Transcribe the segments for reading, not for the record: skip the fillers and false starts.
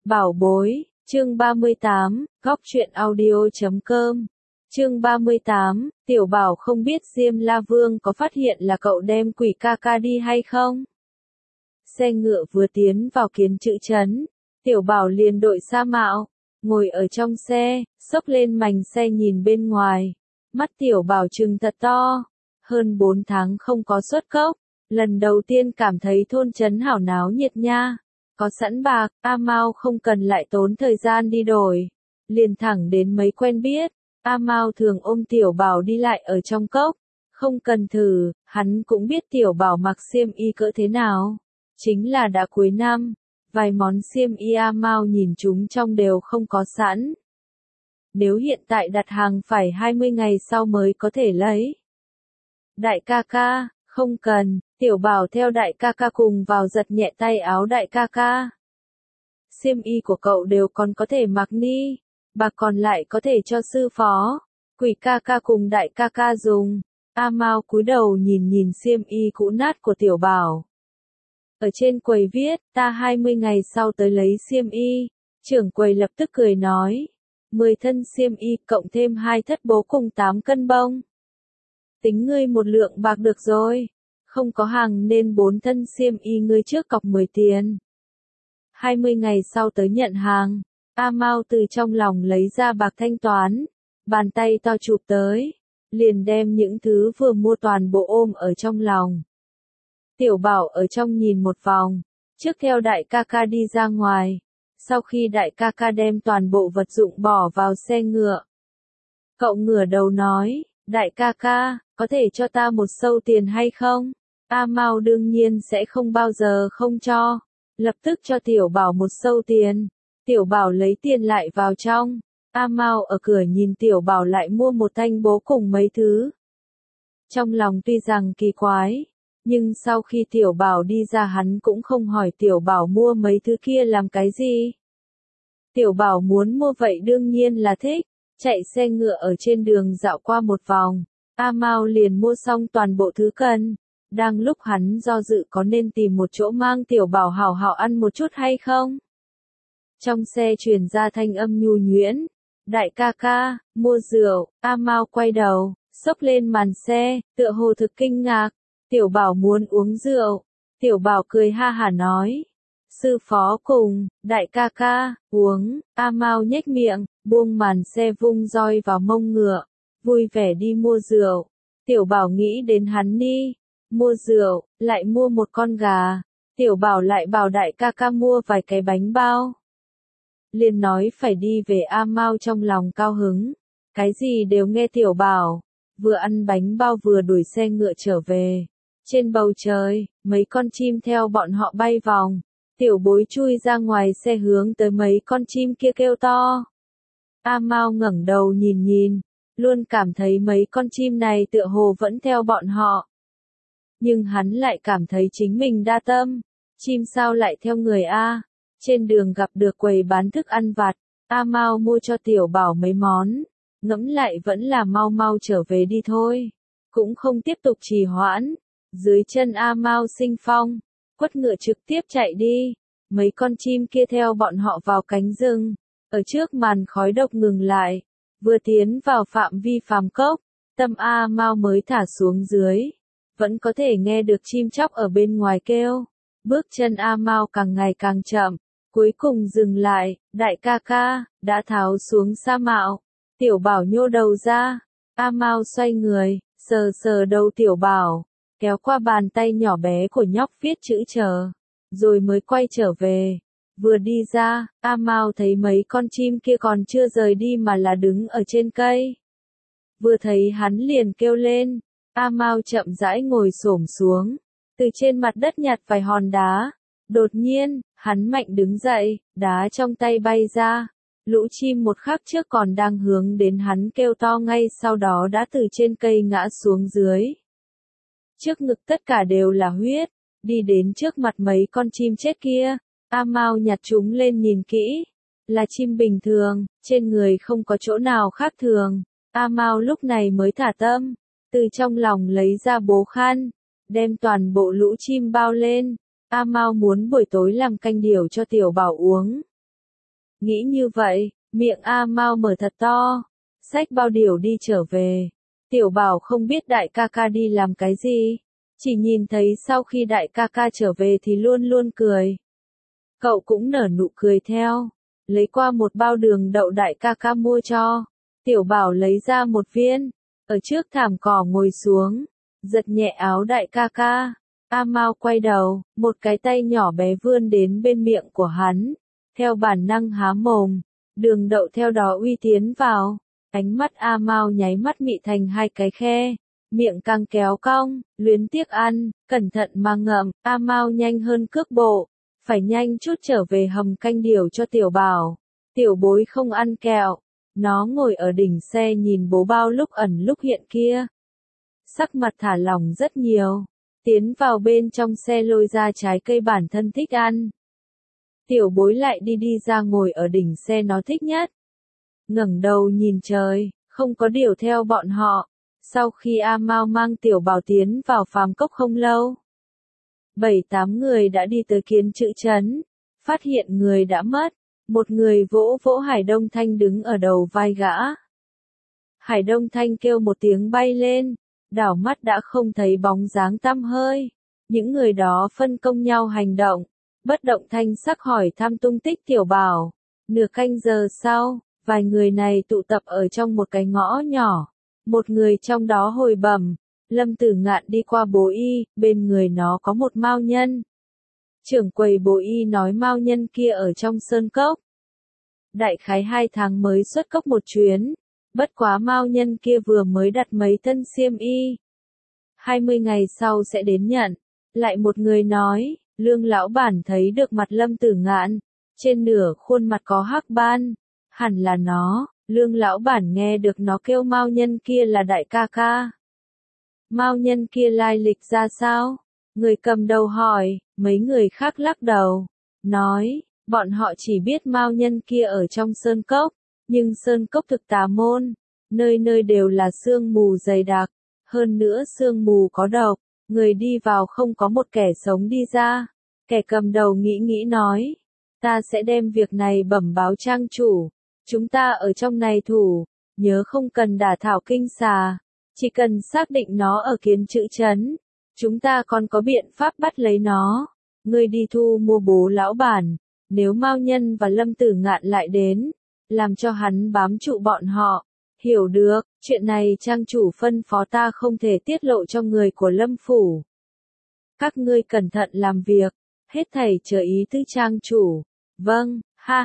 Bảo bối, chương 38, góc truyện audio.com. Chương 38, Tiểu Bảo không biết Diêm La Vương có phát hiện là cậu đem quỷ ca ca đi hay không. Xe ngựa vừa tiến vào Kiến Chữ trấn, Tiểu Bảo liền đội sa mạo, ngồi ở trong xe, xốc lên mành xe nhìn bên ngoài. Mắt Tiểu Bảo trừng thật to, hơn 4 tháng không có xuất cốc, lần đầu tiên cảm thấy thôn trấn hảo náo nhiệt nha. Có sẵn bạc, A Mao không cần lại tốn thời gian đi đổi, liền thẳng đến mấy quen biết. A Mao thường ôm Tiểu Bảo đi lại ở trong cốc, không cần thử, hắn cũng biết Tiểu Bảo mặc xiêm y cỡ thế nào. Chính là đã cuối năm, vài món xiêm y A Mao nhìn chúng trong đều không có sẵn. Nếu hiện tại đặt hàng phải 20 ngày sau mới có thể lấy. Đại ca ca, không cần. Tiểu Bảo theo đại ca ca cùng vào giật nhẹ tay áo đại ca ca. Xiêm y của cậu đều còn có thể mặc ni, bạc còn lại có thể cho sư phó, quỷ ca ca cùng đại ca ca dùng. A Mao cúi đầu nhìn nhìn xiêm y cũ nát của Tiểu Bảo. Ở trên quầy viết, ta 20 ngày sau tới lấy xiêm y. Trưởng quầy lập tức cười nói, 10 thân xiêm y cộng thêm 2 thất bố cùng 8 cân bông. Tính ngươi 1 lượng bạc được rồi. Không có hàng nên 4 thân xiêm y ngươi trước cọc 10 tiền. 20 ngày sau tới nhận hàng, A Mao từ trong lòng lấy ra bạc thanh toán, bàn tay to chụp tới, liền đem những thứ vừa mua toàn bộ ôm ở trong lòng. Tiểu Bảo ở trong nhìn một vòng, trước theo đại ca ca đi ra ngoài, sau khi đại ca ca đem toàn bộ vật dụng bỏ vào xe ngựa. Cậu ngửa đầu nói, đại ca ca, có thể cho ta 1 sâu tiền hay không? A Mao đương nhiên sẽ không bao giờ không cho, lập tức cho Tiểu Bảo 1 sâu tiền. Tiểu Bảo lấy tiền lại vào trong, A Mao ở cửa nhìn Tiểu Bảo lại mua một thanh bố cùng mấy thứ. Trong lòng tuy rằng kỳ quái, nhưng sau khi Tiểu Bảo đi ra hắn cũng không hỏi Tiểu Bảo mua mấy thứ kia làm cái gì. Tiểu Bảo muốn mua vậy đương nhiên là thích, chạy xe ngựa ở trên đường dạo qua một vòng, A Mao liền mua xong toàn bộ thứ cần. Đang lúc hắn do dự có nên tìm một chỗ mang Tiểu Bảo hảo hảo ăn một chút hay không? Trong xe truyền ra thanh âm nhu nhuyễn. Đại ca ca, mua rượu. A Mao quay đầu, xốc lên màn xe, tựa hồ thực kinh ngạc. Tiểu Bảo muốn uống rượu. Tiểu Bảo cười ha hả nói. Sư phó cùng, đại ca ca, uống. A Mao nhếch miệng, buông màn xe vung roi vào mông ngựa. Vui vẻ đi mua rượu. Tiểu Bảo nghĩ đến hắn đi. Mua rượu, lại mua một con gà. Tiểu Bảo lại bảo đại ca ca mua vài cái bánh bao. Liền nói phải đi về. A Mao trong lòng cao hứng. Cái gì đều nghe Tiểu Bảo. Vừa ăn bánh bao vừa đuổi xe ngựa trở về. Trên bầu trời, mấy con chim theo bọn họ bay vòng. Tiểu Bối chui ra ngoài xe hướng tới mấy con chim kia kêu to. A Mao ngẩng đầu nhìn nhìn. Luôn cảm thấy mấy con chim này tựa hồ vẫn theo bọn họ. Nhưng hắn lại cảm thấy chính mình đa tâm. Chim sao lại theo người A? Trên đường gặp được quầy bán thức ăn vặt, A Mao mua cho Tiểu Bảo mấy món. Ngẫm lại vẫn là mau mau trở về đi thôi. Cũng không tiếp tục trì hoãn. Dưới chân A Mao sinh phong, quất ngựa trực tiếp chạy đi. Mấy con chim kia theo bọn họ vào cánh rừng. Ở trước màn khói độc ngừng lại. Vừa tiến vào phạm vi phàm cốc, tâm A Mao mới thả xuống dưới. Vẫn có thể nghe được chim chóc ở bên ngoài kêu. Bước chân A Mao càng ngày càng chậm, cuối cùng dừng lại. Đại ca ca, đã tháo xuống sa mạo. Tiểu Bảo nhô đầu ra. A Mao xoay người, sờ sờ đầu Tiểu Bảo, kéo qua bàn tay nhỏ bé của nhóc viết chữ chờ, rồi mới quay trở về. Vừa đi ra, A Mao thấy mấy con chim kia còn chưa rời đi mà là đứng ở trên cây. Vừa thấy hắn liền kêu lên. A Mao chậm rãi ngồi xổm xuống, từ trên mặt đất nhặt vài hòn đá. Đột nhiên, hắn mạnh đứng dậy, đá trong tay bay ra. Lũ chim một khắc trước còn đang hướng đến hắn kêu to ngay sau đó đã từ trên cây ngã xuống dưới. Trước ngực tất cả đều là huyết, đi đến trước mặt mấy con chim chết kia. A Mao nhặt chúng lên nhìn kỹ, là chim bình thường, trên người không có chỗ nào khác thường. A Mao lúc này mới thả tâm. Từ trong lòng lấy ra bố khăn, đem toàn bộ lũ chim bao lên. A Mao muốn buổi tối làm canh điểu cho Tiểu Bảo uống. Nghĩ như vậy, miệng A Mao mở thật to, xách bao điều đi trở về. Tiểu Bảo không biết đại ca ca đi làm cái gì, chỉ nhìn thấy sau khi đại ca ca trở về thì luôn luôn cười. Cậu cũng nở nụ cười theo, lấy qua một bao đường đậu đại ca ca mua cho. Tiểu Bảo lấy ra một viên, ở trước thảm cỏ ngồi xuống, giật nhẹ áo đại ca ca. A Mao quay đầu, một cái tay nhỏ bé vươn đến bên miệng của hắn, theo bản năng há mồm, đường đậu theo đó uy tiến vào. Ánh mắt A Mao nháy mắt mị thành hai cái khe, miệng càng kéo cong, luyến tiếc ăn, cẩn thận mà ngậm. A Mao nhanh hơn cước bộ, phải nhanh chút trở về hầm canh điều cho Tiểu Bảo. Tiểu Bối không ăn kẹo, nó ngồi ở đỉnh xe nhìn bố bao lúc ẩn lúc hiện kia. Sắc mặt thả lỏng rất nhiều, tiến vào bên trong xe lôi ra trái cây bản thân thích ăn. Tiểu Bối lại đi ra ngồi ở đỉnh xe nó thích nhất. Ngẩng đầu nhìn trời, không có điều theo bọn họ. Sau khi A Mao mang Tiểu Bảo tiến vào phàm cốc không lâu, 7-8 người đã đi tới Kiến Chữ trấn, phát hiện người đã mất. Một người vỗ vỗ Hải Đông Thanh đứng ở đầu vai gã. Hải Đông Thanh kêu một tiếng bay lên, đảo mắt đã không thấy bóng dáng tăm hơi. Những người đó phân công nhau hành động, bất động thanh sắc hỏi thăm tung tích Tiểu Bảo. Nửa canh giờ sau, vài người này tụ tập ở trong một cái ngõ nhỏ. Một người trong đó hồi bẩm, Lâm Tử Ngạn đi qua Bố Y, bên người nó có một mao nhân. Trưởng quầy Bố Y nói mao nhân kia ở trong sơn cốc. Đại khái 2 tháng mới xuất cốc một chuyến, bất quá mao nhân kia vừa mới đặt mấy thân xiêm y. 20 ngày sau sẽ đến nhận. Lại một người nói, Lương lão bản thấy được mặt Lâm Tử Ngạn, trên nửa khuôn mặt có hắc ban, hẳn là nó. Lương lão bản nghe được nó kêu mao nhân kia là đại ca ca. Mao nhân kia lai lịch ra sao? Người cầm đầu hỏi, mấy người khác lắc đầu, nói, bọn họ chỉ biết mao nhân kia ở trong sơn cốc, nhưng sơn cốc thực tà môn, nơi nơi đều là sương mù dày đặc, hơn nữa sương mù có độc, người đi vào không có một kẻ sống đi ra. Kẻ cầm đầu nghĩ nói, ta sẽ đem việc này bẩm báo trang chủ, chúng ta ở trong này thủ, nhớ không cần đả thảo kinh xà, chỉ cần xác định nó ở Kiến Chữ trấn, chúng ta còn có biện pháp bắt lấy nó. Ngươi đi thu mua Bố lão bản, nếu mao nhân và Lâm Tử Ngạn lại đến, làm cho hắn bám trụ bọn họ. Hiểu được, chuyện này trang chủ phân phó ta không thể tiết lộ cho người của Lâm phủ. Các ngươi cẩn thận làm việc, hết thảy chờ ý tứ trang chủ. Vâng, ha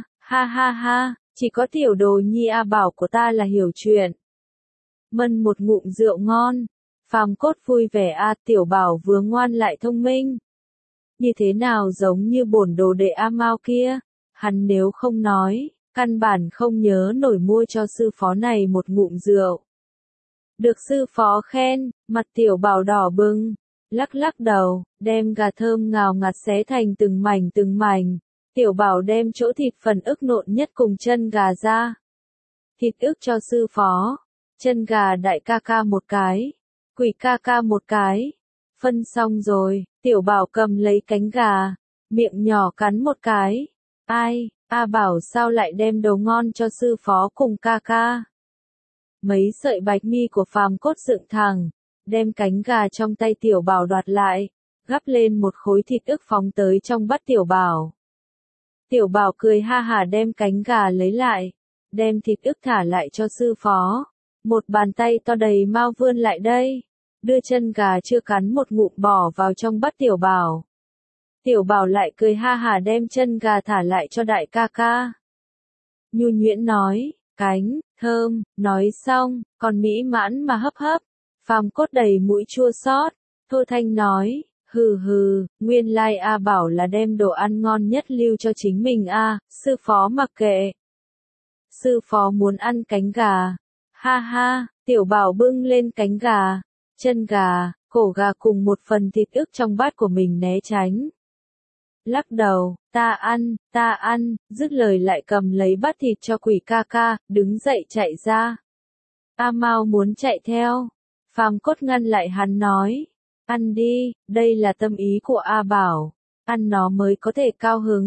ha, chỉ có tiểu đồ nhi A Bảo của ta là hiểu chuyện. Mân một ngụm rượu ngon, phàm cốt vui vẻ a. Tiểu Bảo vừa ngoan lại thông minh. Như thế nào giống như bổn đồ đệ A Mao kia, hắn nếu không nói, căn bản không nhớ nổi mua cho sư phó này một ngụm rượu. Được sư phó khen, mặt Tiểu Bảo đỏ bừng, lắc đầu, đem gà thơm ngào ngạt xé thành từng mảnh. Tiểu Bảo đem chỗ thịt phần ức nộn nhất cùng chân gà ra. Thịt ức cho sư phó, chân gà đại ca ca một cái, quỷ ca ca một cái. Phân xong rồi, Tiểu Bảo cầm lấy cánh gà, miệng nhỏ cắn một cái. Ai, A Bảo sao lại đem đồ ngon cho sư phó cùng ca ca? Mấy sợi bạch mi của phàm cốt dựng thẳng, đem cánh gà trong tay Tiểu Bảo đoạt lại, gắp lên một khối thịt ức phóng tới trong bát Tiểu Bảo. Tiểu Bảo cười ha hả đem cánh gà lấy lại, đem thịt ức thả lại cho sư phó. Một bàn tay to đầy mau vươn lại đây, đưa chân gà chưa cắn một ngụm bỏ vào trong bát Tiểu Bảo. Tiểu Bảo lại cười ha hả đem chân gà thả lại cho đại ca ca. Nhu nhuyễn nói, cánh, thơm, nói xong, còn mỹ mãn mà hấp. Phàm cốt đầy mũi chua xót, Thô Thanh nói, hừ, nguyên lai A Bảo là đem đồ ăn ngon nhất lưu cho chính mình a. Sư phó mặc kệ. Sư phó muốn ăn cánh gà. Ha, Tiểu Bảo bưng lên cánh gà, chân gà, cổ gà cùng một phần thịt ức trong bát của mình né tránh. Lắc đầu, ta ăn, dứt lời lại cầm lấy bát thịt cho quỷ ca ca, đứng dậy chạy ra. A Mao muốn chạy theo, phàm cốt ngăn lại hắn nói, ăn đi, đây là tâm ý của A Bảo, ăn nó mới có thể cao hứng.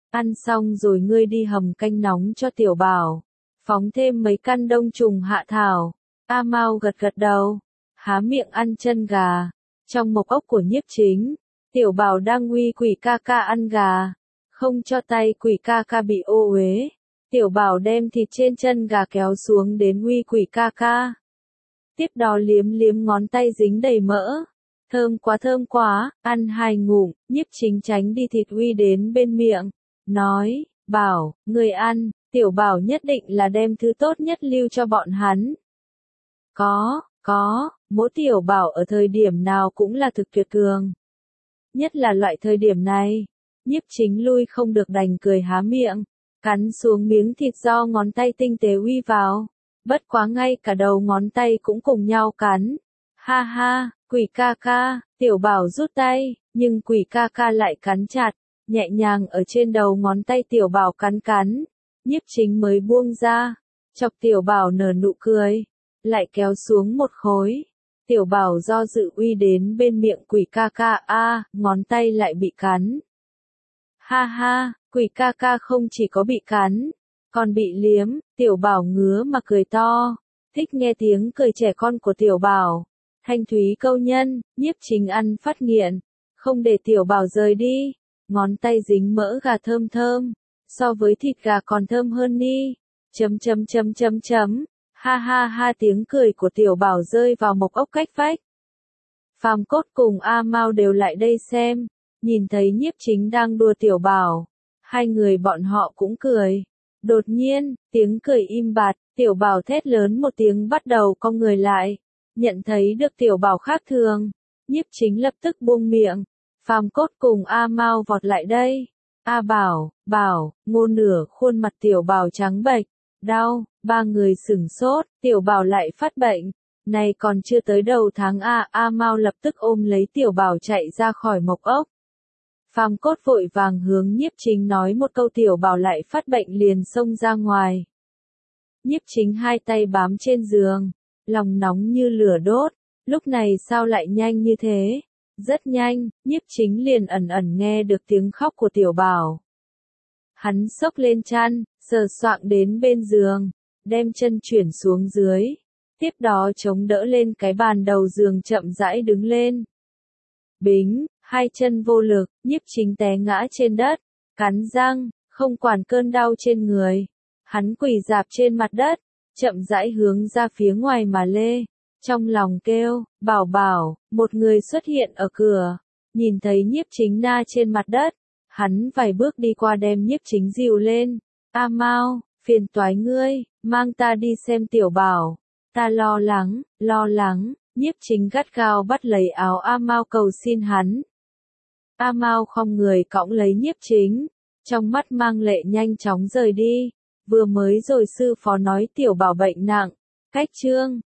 Ăn xong rồi ngươi đi hầm canh nóng cho tiểu bảo. Phóng thêm mấy căn đông trùng hạ thảo. A Mao gật gật đầu. Há miệng ăn chân gà. Trong mộc ốc của Nhiếp Chính, tiểu bảo đang uy quỷ ca ca ăn gà. Không cho tay quỷ ca ca bị ô uế. Tiểu bảo đem thịt trên chân gà kéo xuống đến uy quỷ ca ca. Tiếp đó liếm liếm ngón tay dính đầy mỡ. Thơm quá, ăn 2 ngụm, Nhiếp Chính tránh đi thịt uy đến bên miệng. Nói, bảo, người ăn, tiểu bảo nhất định là đem thứ tốt nhất lưu cho bọn hắn. Có, mỗi tiểu bảo ở thời điểm nào cũng là thực tuyệt cường. Nhất là loại thời điểm này, Nhiếp Chính lui không được đành cười há miệng, cắn xuống miếng thịt do ngón tay tinh tế uy vào. Bất quá ngay cả đầu ngón tay cũng cùng nhau cắn. Ha ha, quỷ ca ca, tiểu bảo rút tay, nhưng quỷ ca ca lại cắn chặt, nhẹ nhàng ở trên đầu ngón tay tiểu bảo cắn. Nhiếp Chính mới buông ra, chọc tiểu bảo nở nụ cười, lại kéo xuống một khối. Tiểu bảo do dự uy đến bên miệng quỷ ca ca, ngón tay lại bị cắn. Ha ha, quỷ ca ca không chỉ có bị cắn, còn bị liếm, tiểu bảo ngứa mà cười to, thích nghe tiếng cười trẻ con của tiểu bảo. Thanh thúy câu nhân, Nhiếp Chính ăn phát nghiện, không để tiểu bảo rời đi, ngón tay dính mỡ gà thơm, so với thịt gà còn thơm hơn ni. Ha ha ha, tiếng cười của tiểu bảo rơi vào mộc ốc cách vách. Phàm Cốt cùng A Mao đều lại đây xem, nhìn thấy Nhiếp Chính đang đùa tiểu bảo, hai người bọn họ cũng cười. Đột nhiên, tiếng cười im bặt, tiểu bảo thét lớn một tiếng bắt đầu cong người lại. Nhận thấy được tiểu bảo khác thường, Nhiếp Chính lập tức buông miệng. Phàm Cốt cùng A Mao vọt lại đây. A bảo, ngô nửa khuôn mặt tiểu bảo trắng bệch, đau, ba người sửng sốt, tiểu bảo lại phát bệnh. Này còn chưa tới đầu tháng A Mao lập tức ôm lấy tiểu bảo chạy ra khỏi mộc ốc. Phàm Cốt vội vàng hướng Nhiếp Chính nói một câu, tiểu bảo lại phát bệnh liền xông ra ngoài. Nhiếp Chính hai tay bám trên giường, lòng nóng như lửa đốt, lúc này sao lại nhanh như thế? Rất nhanh, Nhiếp Chính liền ẩn nghe được tiếng khóc của tiểu bảo. Hắn xốc lên chăn, sờ soạng đến bên giường, đem chân chuyển xuống dưới, tiếp đó chống đỡ lên cái bàn đầu giường chậm rãi đứng lên. Bính, hai chân vô lực, Nhiếp Chính té ngã trên đất, cắn răng, không quản cơn đau trên người. Hắn quỳ rạp trên mặt đất, chậm rãi hướng ra phía ngoài mà lê. Trong lòng kêu, bảo, một người xuất hiện ở cửa. Nhìn thấy Nhiếp Chính na trên mặt đất, hắn vài bước đi qua đem Nhiếp Chính dìu lên. A Mao, phiền toái ngươi, mang ta đi xem tiểu bảo. Ta lo lắng, Nhiếp Chính gắt gao bắt lấy áo A Mao cầu xin hắn. A Mao không người cõng lấy Nhiếp Chính, trong mắt mang lệ nhanh chóng rời đi. Vừa mới rồi sư phó nói tiểu bảo bệnh nặng, cách chương